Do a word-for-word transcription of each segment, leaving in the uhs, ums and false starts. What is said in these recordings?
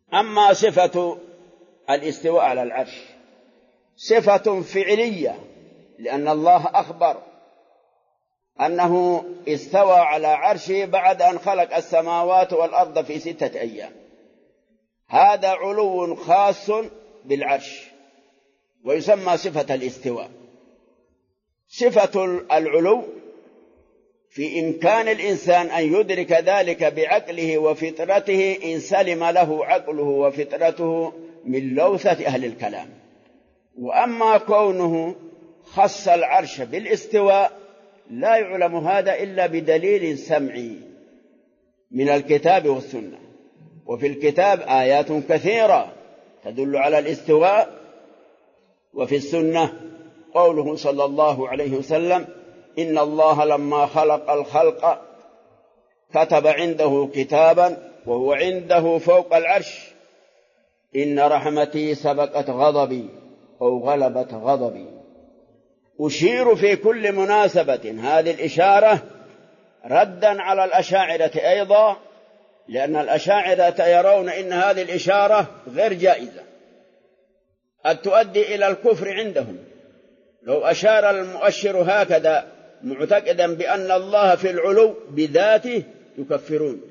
أما صفة الاستواء على العرش صفة فعلية، لأن الله أخبر أنه استوى على عرشه بعد أن خلق السماوات والأرض في ستة أيام. هذا علو خاص بالعرش ويسمى صفة الاستواء. صفة العلو في إمكان الإنسان أن يدرك ذلك بعقله وفطرته إن سلم له عقله وفطرته من لوثة أهل الكلام. وأما كونه خص العرش بالاستواء لا يعلم هذا إلا بدليل سمعي من الكتاب والسنة. وفي الكتاب آيات كثيرة تدل على الاستواء، وفي السنة قوله صلى الله عليه وسلم: إن الله لما خلق الخلق كتب عنده كتابا وهو عنده فوق العرش: إن رحمتي سبقت غضبي أو غلبت غضبي. أشير في كل مناسبة هذه الإشارة ردا على الأشاعرة أيضا، لأن الأشاعرة يرون إن هذه الإشارة غير جائزة، قد تؤدي إلى الكفر عندهم. لو أشار المؤشر هكذا معتقدا بأن الله في العلو بذاته يكفرون،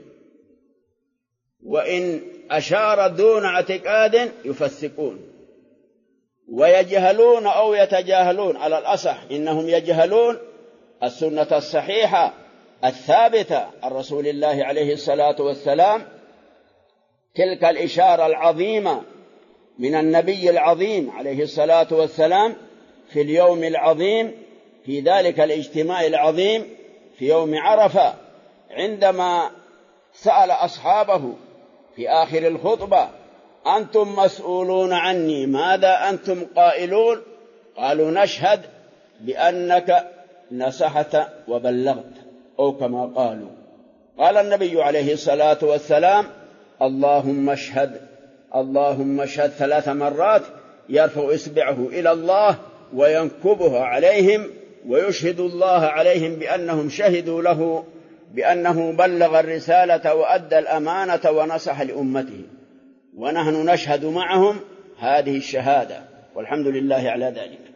وإن أشار دون اعتقاد يفسقون ويجهلون أو يتجاهلون. على الأصح إنهم يجهلون السنة الصحيحة الثابتة عن رسول الله عليه الصلاة والسلام، تلك الإشارة العظيمة من النبي العظيم عليه الصلاة والسلام في اليوم العظيم، في ذلك الاجتماع العظيم في يوم عرفة، عندما سأل أصحابه في آخر الخطبة: أنتم مسؤولون عني، ماذا أنتم قائلون؟ قالوا: نشهد بأنك نصحت وبلغت، أو كما قالوا. قال النبي عليه الصلاة والسلام: اللهم اشهد اللهم اشهد ثلاث مرات، يرفع إصبعه إلى الله وينكبها عليهم ويشهد الله عليهم بأنهم شهدوا له بأنه بلغ الرسالة وأدى الأمانة ونصح لأمته، ونحن نشهد معهم هذه الشهادة، والحمد لله على ذلك.